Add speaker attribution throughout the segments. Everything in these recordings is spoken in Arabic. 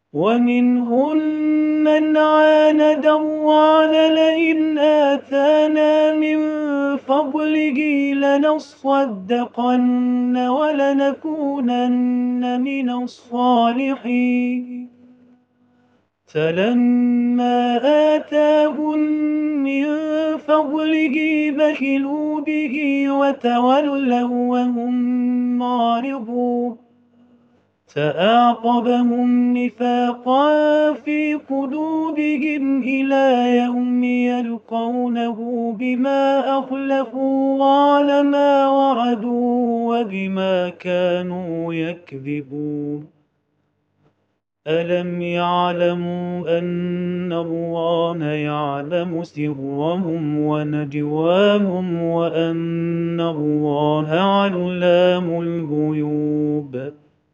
Speaker 1: ومنهم من عاند الله لئن آتانا من فضله لنصدقن ولنكونن من الصالحين فلما آتاهم من فضله بخلوا به وتولوا وهم معرضون فأعقبهم نفاقا في قلوبهم إلى يوم يلقونه بما أخلفوا الله ما وعدوا وبما كانوا يكذبون ألم يعلموا أن الله يعلم سرهم ونجواهم وأن الله علام الغيوب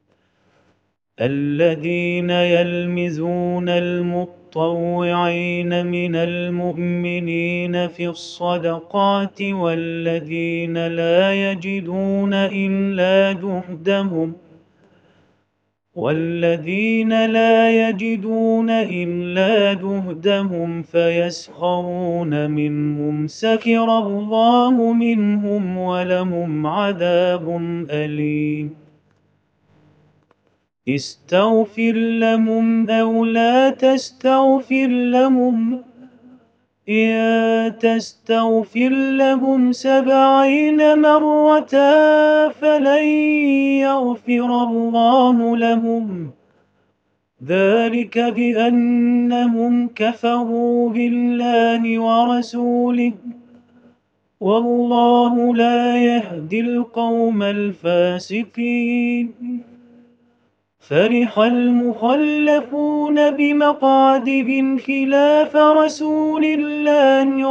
Speaker 1: الذين يلمزون المطوعين من المؤمنين في الصدقات والذين لا يجدون إلا جهدهم فيسخرون منهم سخر الله منهم ولهم عذاب أليم استغفر لهم أو لا تستغفر لهم إن تستغفر لهم 70 مرة فلن يغفر الله لهم ذلك بأنهم كفروا بالله ورسوله والله لا يهدي القوم الفاسقين فرح المخلفون بمقعدهم خلاف رسول الله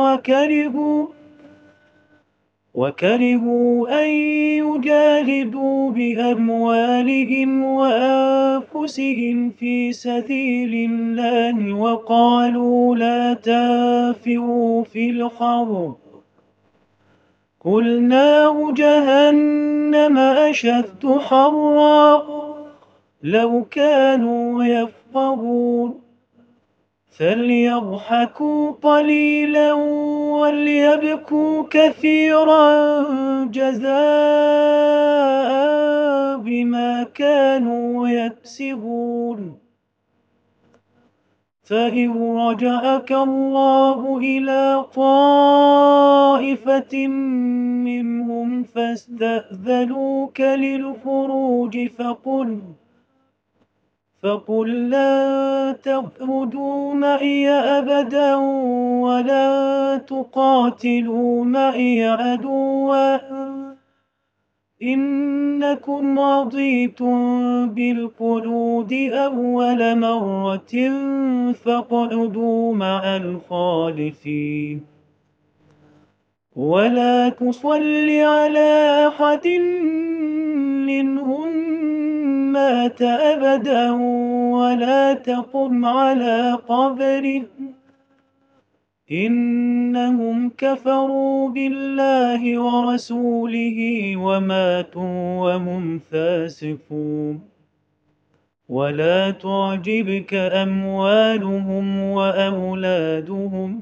Speaker 1: وكرهوا أن يجاهدوا بأموالهم وأنفسهم في سبيل الله وقالوا لا تنفروا في الحر قل نار جهنم أشد حرا لو كانوا يفقهون فليضحكوا قليلا وليبكوا كثيرا جزاء بما كانوا يكسبون فإن رجعك الله إلى طائفة منهم فاستأذنوك للخروج فقل لا تخرجوا معي أبدا ولا تقاتلوا معي عدوا إنكم رضيتم بالقعود أول مرة فاقعدوا مع الخالفين ولا تصل على أحد منهم مات أبدا ولا تقم على قبره إنهم كفروا بالله ورسوله وماتوا وهم فاسقون ولا تعجبك أموالهم وأولادهم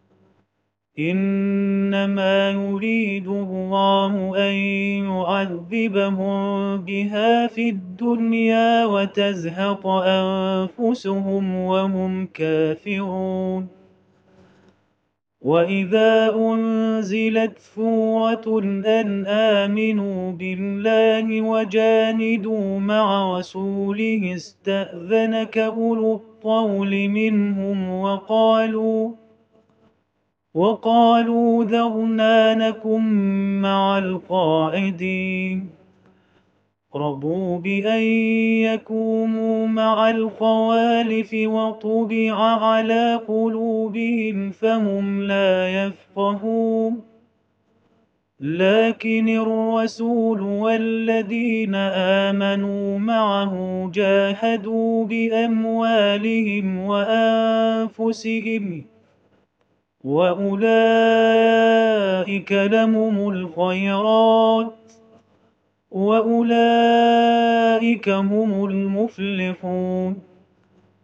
Speaker 1: إنما يريد الله أن يعذبهم بها في الدنيا وتزهق أنفسهم وهم كافرون وإذا أنزلت سورة أن آمنوا بالله وجاهدوا مع رسوله استأذنك أولو الطول منهم وقالوا ذرنا نكن مع القاعدين رضوا بأن يكونوا مع الخوالف وطبع على قلوبهم فهم لا يفقهون لكن الرسول والذين آمنوا معه جاهدوا بأموالهم وأنفسهم وأولئك لهم الخيرات وأولئك هم المفلحون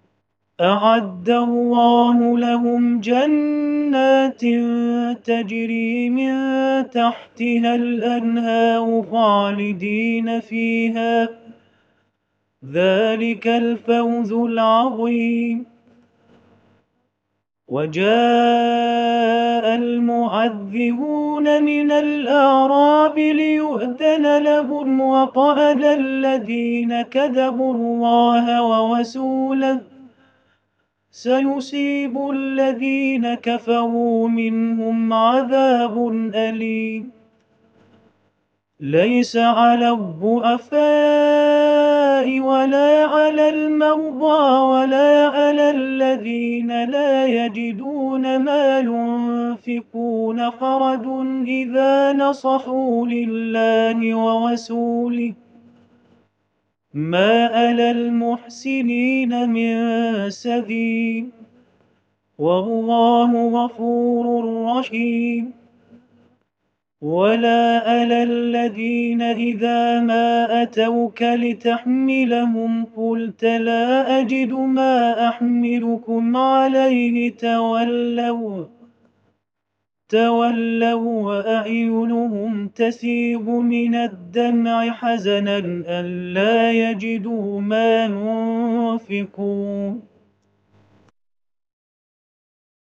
Speaker 1: أعد الله لهم جنات تجري من تحتها الأنهار خالدين فيها، ذلك الفوز العظيم. وجاء المعذبون من الأعراب ليؤذن لهم، وقعد الذين كذبوا الله ورسوله، سيصيب الذين كفروا منهم عذاب أليم. ليس على الضعفاء ولا على المرضى ولا على الذين لا يجدون ما ينفقون حرج إذا نصحوا لله ورسوله، ما على المحسنين من سبيل، والله غفور رحيم. ولا على الذين إذا ما أتوك لتحملهم قلت لا أجد ما أحملكم عليه تولوا وأعينهم تسيل من الدمع حزنا ألا يجدوا ما ينفقون.